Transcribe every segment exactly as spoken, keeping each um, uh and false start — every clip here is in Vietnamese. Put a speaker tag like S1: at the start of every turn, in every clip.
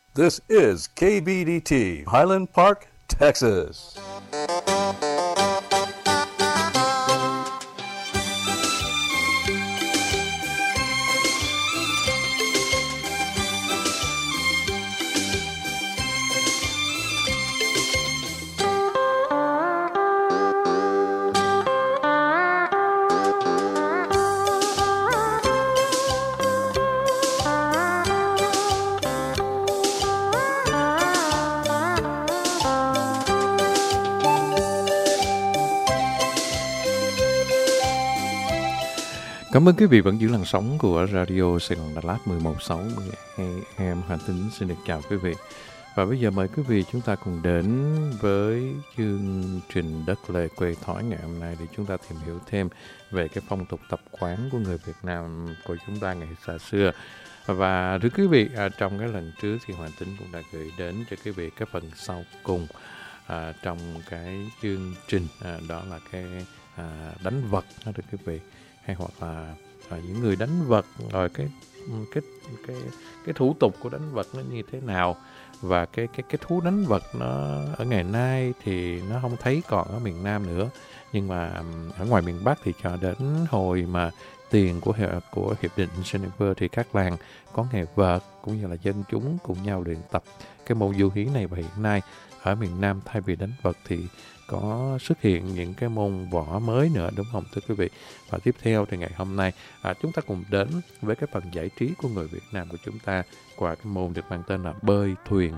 S1: This is K B D T, Highland Park, Texas.
S2: Cảm ơn quý vị vẫn giữ làn sóng của Radio Sài Gòn Đà Lạt mười một sáu mươi em Hà Tĩnh xin được chào quý vị. Và bây giờ mời quý vị chúng ta cùng đến với chương trình Đất Lề Quê Thói ngày hôm nay để chúng ta tìm hiểu thêm về cái phong tục tập quán của người Việt Nam của chúng ta ngày xa xưa. Và thưa quý vị, trong cái lần trước thì Hoàng Tĩnh cũng đã gửi đến cho quý vị cái phần sau cùng à, trong cái chương trình, à, đó là cái à, đánh vật đó thưa quý vị. Hay hoặc là à, những người đánh vật, rồi cái cái cái cái thủ tục của đánh vật nó như thế nào, và cái cái cái thú đánh vật nó ở ngày nay thì nó không thấy còn ở miền Nam nữa, nhưng mà ở ngoài miền Bắc thì cho đến hồi mà tiền của của hiệp định Geneva thì các làng có nghề vợt cũng như là dân chúng cùng nhau luyện tập cái môn du hí này. Và hiện nay ở miền Nam thay vì đánh vật thì có xuất hiện những cái môn võ mới nữa, đúng không thưa quý vị? Và tiếp theo thì ngày hôm nay à, chúng ta cùng đến với cái phần giải trí của người Việt Nam của chúng ta qua cái môn được mang tên là bơi thuyền.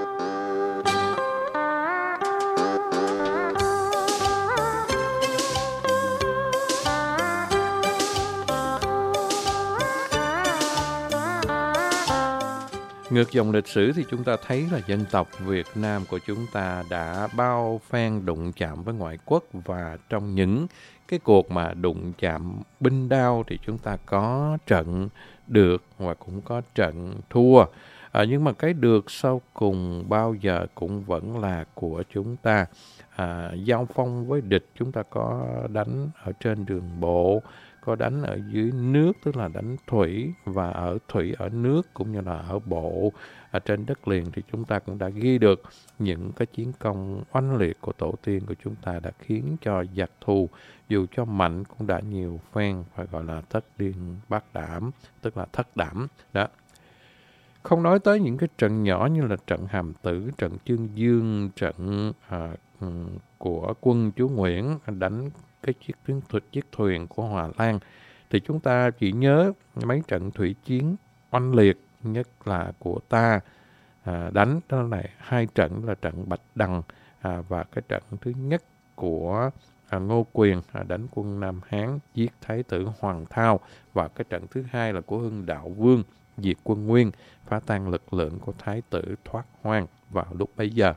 S2: Ngược dòng lịch sử thì chúng ta thấy là dân tộc Việt Nam của chúng ta đã bao phen đụng chạm với ngoại quốc, và trong những cái cuộc mà đụng chạm binh đao thì chúng ta có trận được và cũng có trận thua. À, nhưng mà cái được sau cùng bao giờ cũng vẫn là của chúng ta. À, giao phong với địch chúng ta có đánh ở trên đường bộ, có đánh ở dưới nước tức là đánh thủy, và ở thủy ở nước cũng như là ở bộ ở trên đất liền thì chúng ta cũng đã ghi được những cái chiến công oanh liệt của tổ tiên của chúng ta, đã khiến cho giặc thù dù cho mạnh cũng đã nhiều phen phải gọi là thất điên bát đảm, tức là thất đảm đó. Không nói tới những cái trận nhỏ như là trận Hàm Tử, trận Chương Dương, trận à, của quân chúa Nguyễn đánh cái chiếc thuyền, chiếc thuyền của Hòa Lan, thì chúng ta chỉ nhớ mấy trận thủy chiến oanh liệt nhất là của ta à, đánh, đó là hai trận là trận Bạch Đằng à, và cái trận thứ nhất của à, Ngô Quyền à, đánh quân Nam Hán giết Thái tử Hoàng Thao, và cái trận thứ hai là của Hưng Đạo Vương diệt quân Nguyên, phá tan lực lượng của Thái tử thoát hoang vào lúc bấy giờ.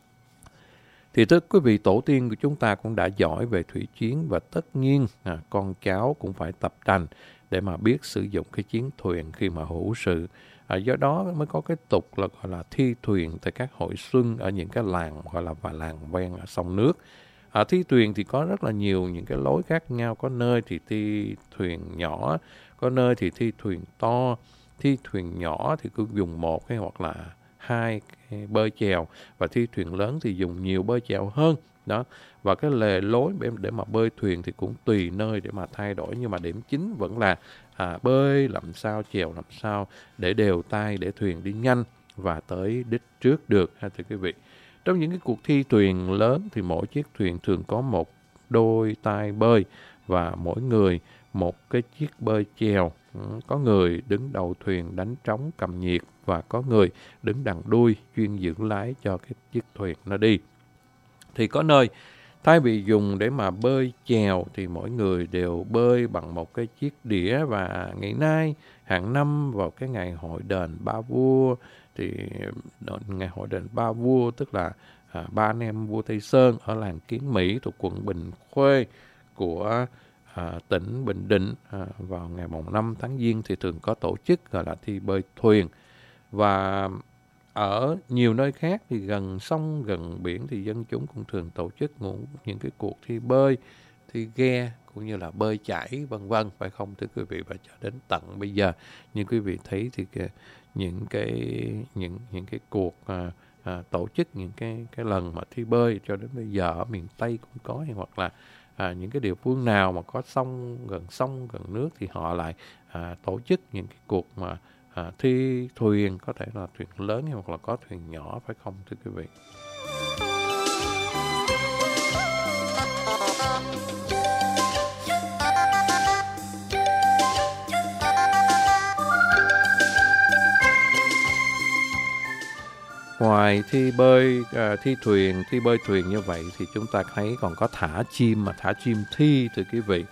S2: Thì thưa quý vị, tổ tiên của chúng ta cũng đã giỏi về thủy chiến, và tất nhiên à, con cháu cũng phải tập tành để mà biết sử dụng cái chiến thuyền khi mà hữu sự. À, do đó mới có cái tục là gọi là thi thuyền tại các hội xuân ở những cái làng gọi là và làng ven ở sông nước. À, thi thuyền thì có rất là nhiều những cái lối khác nhau, có nơi thì thi thuyền nhỏ, có nơi thì thi thuyền to. Thi thuyền nhỏ thì cứ dùng một hay hoặc là hai cái bơi chèo, và thi thuyền lớn thì dùng nhiều bơi chèo hơn đó. Và cái lề lối để, để mà bơi thuyền thì cũng tùy nơi để mà thay đổi, nhưng mà điểm chính vẫn là à, bơi làm sao, chèo làm sao để đều tay, để thuyền đi nhanh và tới đích trước được ha thưa quý vị. Trong những cái cuộc thi thuyền lớn thì mỗi chiếc thuyền thường có một đôi tay bơi, và mỗi người một cái chiếc bơi chèo. Có người đứng đầu thuyền đánh trống cầm nhiệt, và có người đứng đằng đuôi chuyên giữ lái cho cái chiếc thuyền nó đi. Thì có nơi thay vì dùng để mà bơi chèo thì mỗi người đều bơi bằng một cái chiếc đĩa. Và ngày nay hàng năm vào cái ngày hội đền Ba Vua, thì ngày hội đền Ba Vua tức là à, ba anh em vua Tây Sơn ở làng Kiến Mỹ thuộc quận Bình Khuê của À, tỉnh Bình Định à, vào ngày mùng năm tháng Giêng thì thường có tổ chức gọi là thi bơi thuyền. Và ở nhiều nơi khác thì gần sông gần biển thì dân chúng cũng thường tổ chức những cái cuộc thi bơi, thi ghe cũng như là bơi chải vân vân, phải không thưa quý vị? Và cho đến tận bây giờ như quý vị thấy thì cái, những cái những những cái cuộc à, à, tổ chức những cái cái lần mà thi bơi cho đến bây giờ ở miền Tây cũng có, hoặc là à, những cái địa phương nào mà có sông, gần sông gần nước thì họ lại à, tổ chức những cái cuộc mà à, thi thuyền, có thể là thuyền lớn hoặc là có thuyền nhỏ, phải không thưa quý vị? Ngoài thi bơi, à, thi thuyền, thi bơi thuyền như vậy thì chúng ta thấy còn có thả chim, mà thả chim thi thưa quý vị.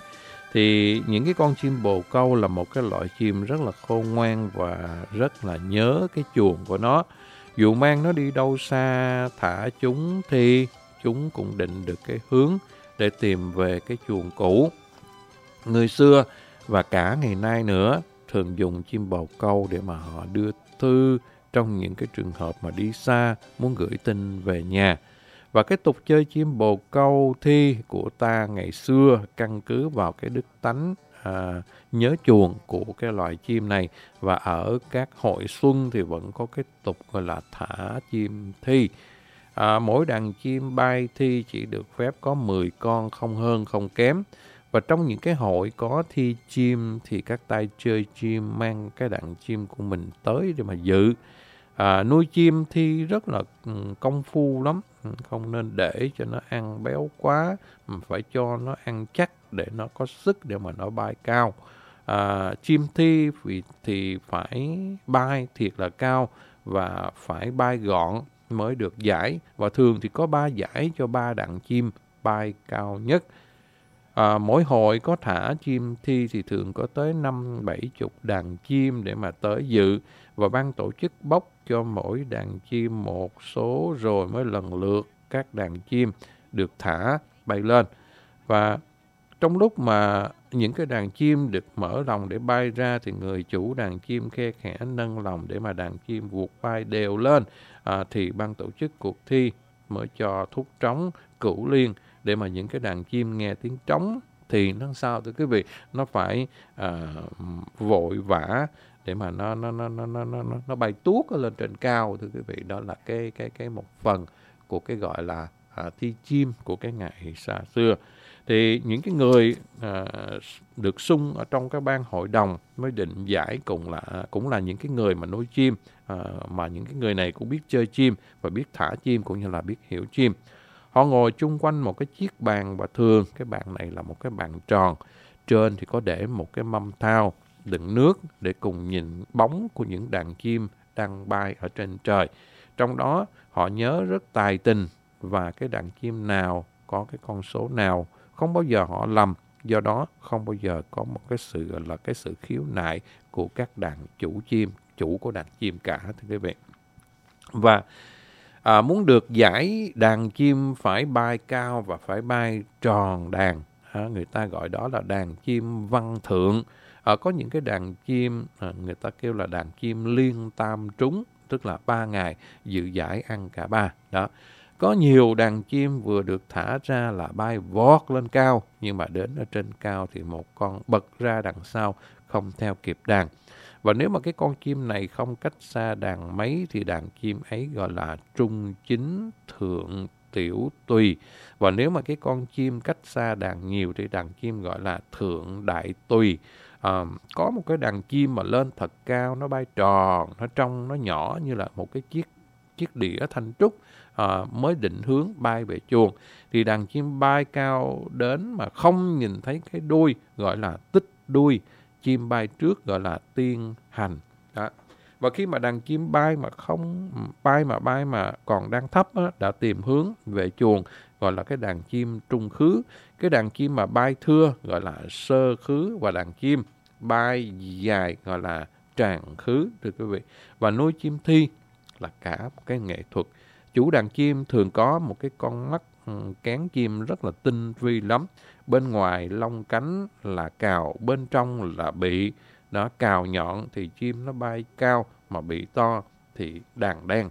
S2: Thì những cái con chim bồ câu là một cái loại chim rất là khôn ngoan và rất là nhớ cái chuồng của nó. Dù mang nó đi đâu xa, thả chúng thì chúng cũng định được cái hướng để tìm về cái chuồng cũ. Người xưa và cả ngày nay nữa thường dùng chim bồ câu để mà họ đưa thư trong những cái trường hợp mà đi xa, muốn gửi tin về nhà. Và cái tục chơi chim bồ câu thi của ta ngày xưa căn cứ vào cái đức tánh à, nhớ chuồng của cái loài chim này. Và ở các hội xuân thì vẫn có cái tục gọi là thả chim thi. À, mỗi đàn chim bay thi chỉ được phép có mười con, không hơn không kém. Và trong những cái hội có thi chim thì các tay chơi chim mang cái đàn chim của mình tới để mà dự. À, nuôi chim thi rất là công phu lắm, không nên để cho nó ăn béo quá, mà phải cho nó ăn chắc để nó có sức để mà nó bay cao. À, chim thi vì thì phải bay thiệt là cao và phải bay gọn mới được giải, và thường thì có ba giải cho ba đàn chim bay cao nhất. À, mỗi hội có thả chim thi thì thường có tới năm bảy chục đàn chim để mà tới dự, và ban tổ chức bốc cho mỗi đàn chim một số rồi mới lần lượt các đàn chim được thả bay lên. Và trong lúc mà những cái đàn chim được mở lòng để bay ra thì người chủ đàn chim khe khẽ nâng lòng để mà đàn chim vụt bay đều lên. À, thì ban tổ chức cuộc thi mới cho thúc trống cửu liên để mà những cái đàn chim nghe tiếng trống thì nó sao thưa quý vị, nó phải à, vội vã để mà nó nó nó nó nó nó nó bay tuốt lên trên cao thưa quý vị. Đó là cái cái cái một phần của cái gọi là à, thi chim của cái ngày xa xưa. Thì những cái người à, được sung ở trong cái ban hội đồng mới định giải cùng là cũng là những cái người mà nuôi chim, à, mà những cái người này cũng biết chơi chim và biết thả chim cũng như là biết hiểu chim. Họ ngồi chung quanh một cái chiếc bàn, và thường cái bàn này là một cái bàn tròn. Trên thì có để một cái mâm thau đựng nước để cùng nhìn bóng của những đàn chim đang bay ở trên trời. Trong đó họ nhớ rất tài tình, và cái đàn chim nào có cái con số nào không bao giờ họ lầm. Do đó không bao giờ có một cái sự gọi là cái sự khiếu nại của các đàn chủ chim, chủ của đàn chim cả thưa quý vị. Và à, muốn được giải đàn chim phải bay cao và phải bay tròn đàn. À, người ta gọi đó là đàn chim văn thượng. À, có những cái đàn chim à, người ta kêu là đàn chim liên tam trúng, tức là ba ngày dự giải ăn cả ba. Đó. Có nhiều đàn chim vừa được thả ra là bay vọt lên cao, nhưng mà đến ở trên cao thì một con bật ra đằng sau không theo kịp đàn. Và nếu mà cái con chim này không cách xa đàn mấy thì đàn chim ấy gọi là trung chính thượng tiểu tùy. Và nếu mà cái con chim cách xa đàn nhiều thì đàn chim gọi là thượng đại tùy. À, có một cái đàn chim mà lên thật cao, nó bay tròn, nó trông nó nhỏ như là một cái chiếc chiếc đĩa thanh trúc, à, mới định hướng bay về chuồng. Thì đàn chim bay cao đến mà không nhìn thấy cái đuôi gọi là tích đuôi. Chim bay trước gọi là tiên hành. Đó. Và khi mà đàn chim bay mà không bay mà bay mà còn đang thấp á, đã tìm hướng về chuồng gọi là cái đàn chim trung khứ. Cái đàn chim mà bay thưa gọi là sơ khứ, và đàn chim bay dài gọi là tràng khứ thưa quý vị. Và nuôi chim thi là cả một cái nghệ thuật. Chủ đàn chim thường có một cái con mắt cán chim rất là tinh vi lắm. Bên ngoài lông cánh là cào, bên trong là bị. Nó cào nhọn thì chim nó bay cao, mà bị to thì đàn đen.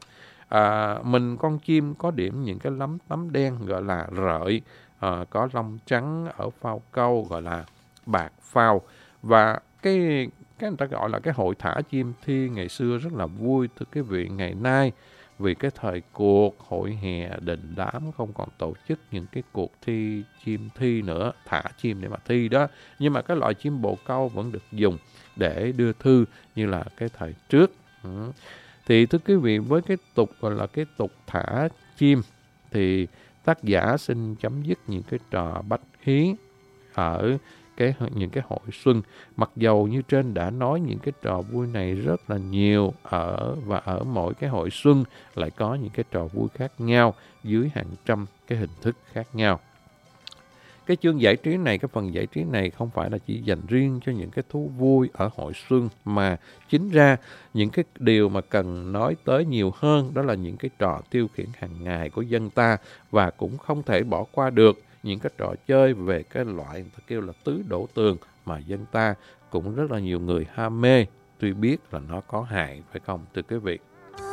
S2: À, mình con chim có điểm những cái lấm tấm đen gọi là rợi, à, có lông trắng ở phao câu gọi là bạc phao. Và cái cái người ta gọi là cái hội thả chim thi ngày xưa rất là vui, thưa quý vị. Ngày nay vì cái thời cuộc hội hè đình đám không còn tổ chức những cái cuộc thi chim thi nữa, thả chim để mà thi đó, nhưng mà cái loại chim bồ câu vẫn được dùng để đưa thư như là cái thời trước. Ừ. Thì thưa quý vị, với cái tục gọi là cái tục thả chim thì tác giả xin chấm dứt những cái trò bách hí ở cái những cái hội xuân. Mặc dầu như trên đã nói những cái trò vui này rất là nhiều ở và ở mỗi cái hội xuân lại có những cái trò vui khác nhau dưới hàng trăm cái hình thức khác nhau. Cái chương giải trí này, cái phần giải trí này không phải là chỉ dành riêng cho những cái thú vui ở hội xuân, mà chính ra những cái điều mà cần nói tới nhiều hơn đó là những cái trò tiêu khiển hàng ngày của dân ta, và cũng không thể bỏ qua được những cái trò chơi về cái loại người ta kêu là tứ đổ tường mà dân ta cũng rất là nhiều người ham mê, tuy biết là nó có hại, phải không thưa quý vị?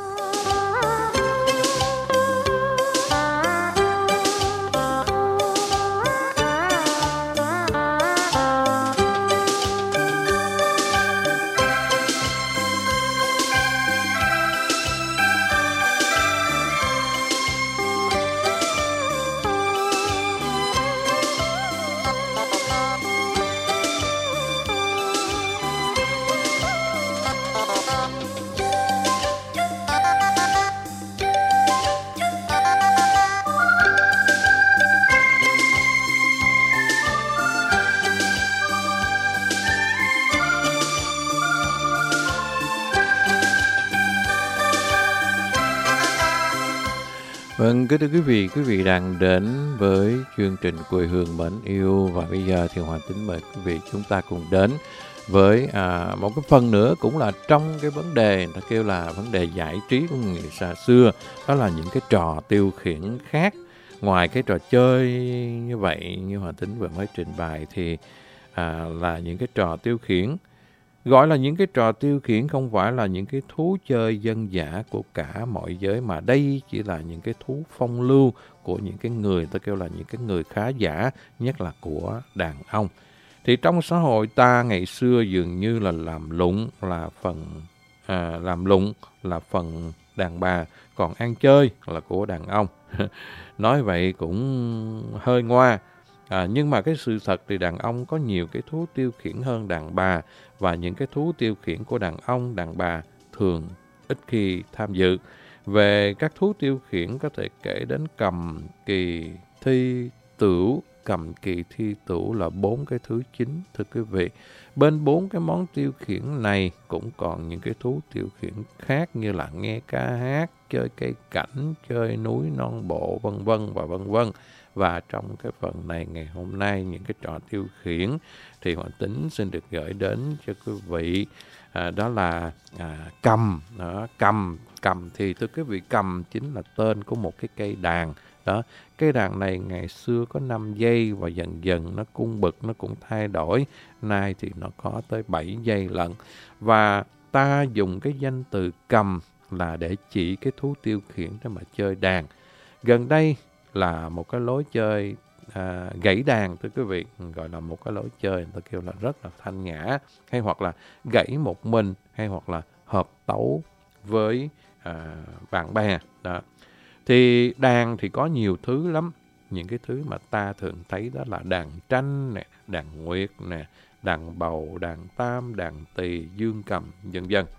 S2: Vâng, kính thưa quý vị, quý vị đang đến với chương trình Quê Hương Mến Yêu, và bây giờ thì Hoàng Tính mời quý vị chúng ta cùng đến với à, một cái phần nữa cũng là trong cái vấn đề người ta kêu là vấn đề giải trí của người xa xưa, đó là những cái trò tiêu khiển khác. Ngoài cái trò chơi như vậy như Hoàng Tính vừa mới trình bày thì à, là những cái trò tiêu khiển. Gọi là những cái trò tiêu khiển không phải là những cái thú chơi dân dã của cả mọi giới, mà đây chỉ là những cái thú phong lưu của những cái người, ta kêu là những cái người khá giả, nhất là của đàn ông. Thì trong xã hội ta ngày xưa dường như là làm lụng là phần à, làm lụng là phần đàn bà, còn ăn chơi là của đàn ông. Nói vậy cũng hơi ngoa. À, nhưng mà cái sự thật thì đàn ông có nhiều cái thú tiêu khiển hơn đàn bà, và những cái thú tiêu khiển của đàn ông, đàn bà thường ít khi tham dự. Về các thú tiêu khiển có thể kể đến cầm, kỳ, thi, tửu. Cầm, kỳ, thi, tửu là bốn cái thứ chính, thưa quý vị. Bên bốn cái món tiêu khiển này cũng còn những cái thú tiêu khiển khác như là nghe ca hát, chơi cây cảnh, chơi núi non bộ, vân vân và vân vân. Và trong cái phần này ngày hôm nay, những cái trò tiêu khiển thì Hoàng Tính xin được gửi đến cho quý vị, à, đó là à, cầm. Đó, cầm. Cầm thì thưa quý vị, cầm chính là tên của một cái cây đàn. Đó, cây đàn này ngày xưa có năm dây và dần dần nó cung bậc, nó cũng thay đổi. Nay thì nó có tới bảy dây lận. Và ta dùng cái danh từ cầm là để chỉ cái thú tiêu khiển để mà chơi đàn. Gần đây là một cái lối chơi à, gãy đàn, thưa quý vị, gọi là một cái lối chơi người ta kêu là rất là thanh nhã, hay hoặc là gãy một mình, hay hoặc là hợp tấu với à, bạn bè. Đó. Thì đàn thì có nhiều thứ lắm. Những cái thứ mà ta thường thấy đó là đàn tranh nè, đàn nguyệt nè, đàn bầu, đàn tam, đàn tỳ, dương cầm, vân vân.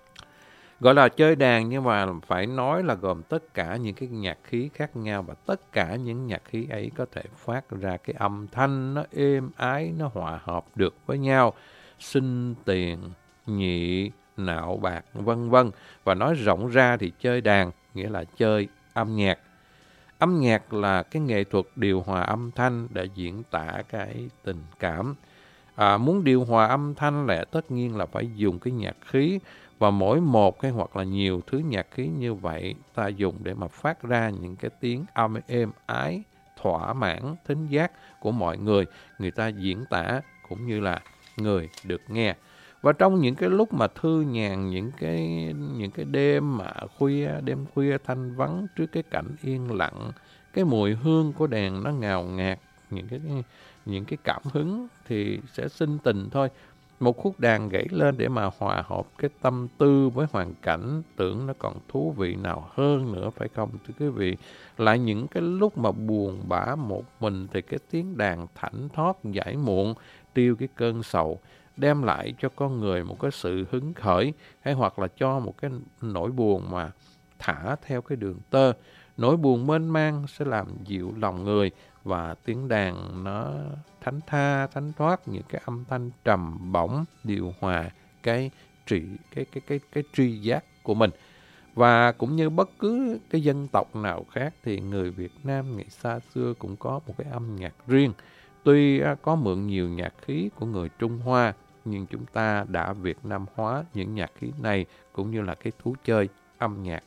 S2: Gọi là chơi đàn nhưng mà phải nói là gồm tất cả những cái nhạc khí khác nhau, và tất cả những nhạc khí ấy có thể phát ra cái âm thanh nó êm ái, nó hòa hợp được với nhau, sinh tiền, nhị, nạo bạc, vân vân. Và nói rộng ra thì chơi đàn nghĩa là chơi âm nhạc. Âm nhạc là cái nghệ thuật điều hòa âm thanh để diễn tả cái tình cảm. À, muốn điều hòa âm thanh là tất nhiên là phải dùng cái nhạc khí, và mỗi một hay hoặc là nhiều thứ nhạc khí như vậy ta dùng để mà phát ra những cái tiếng âm êm ái, thỏa mãn thính giác của mọi người, người ta diễn tả cũng như là người được nghe. Và trong những cái lúc mà thư nhàn, những cái những cái đêm mà khuya, đêm khuya thanh vắng trước cái cảnh yên lặng, cái mùi hương của đèn nó ngào ngạt, những cái những cái cảm hứng thì sẽ sinh tình thôi. Một khúc đàn gãy lên để mà hòa hợp cái tâm tư với hoàn cảnh, tưởng nó còn thú vị nào hơn nữa, phải không thưa quý vị? Lại những cái lúc mà buồn bã một mình thì cái tiếng đàn thảnh thót giải muộn, tiêu cái cơn sầu, đem lại cho con người một cái sự hứng khởi, hay hoặc là cho một cái nỗi buồn mà thả theo cái đường tơ. Nỗi buồn mênh mang sẽ làm dịu lòng người, và tiếng đàn nó thánh tha, thánh thoát, những cái âm thanh trầm bổng, điều hòa cái trị cái cái cái cái tri giác của mình. Và cũng như bất cứ cái dân tộc nào khác thì người Việt Nam ngày xa xưa cũng có một cái âm nhạc riêng. Tuy có mượn nhiều nhạc khí của người Trung Hoa, nhưng chúng ta đã Việt Nam hóa những nhạc khí này cũng như là cái thú chơi âm nhạc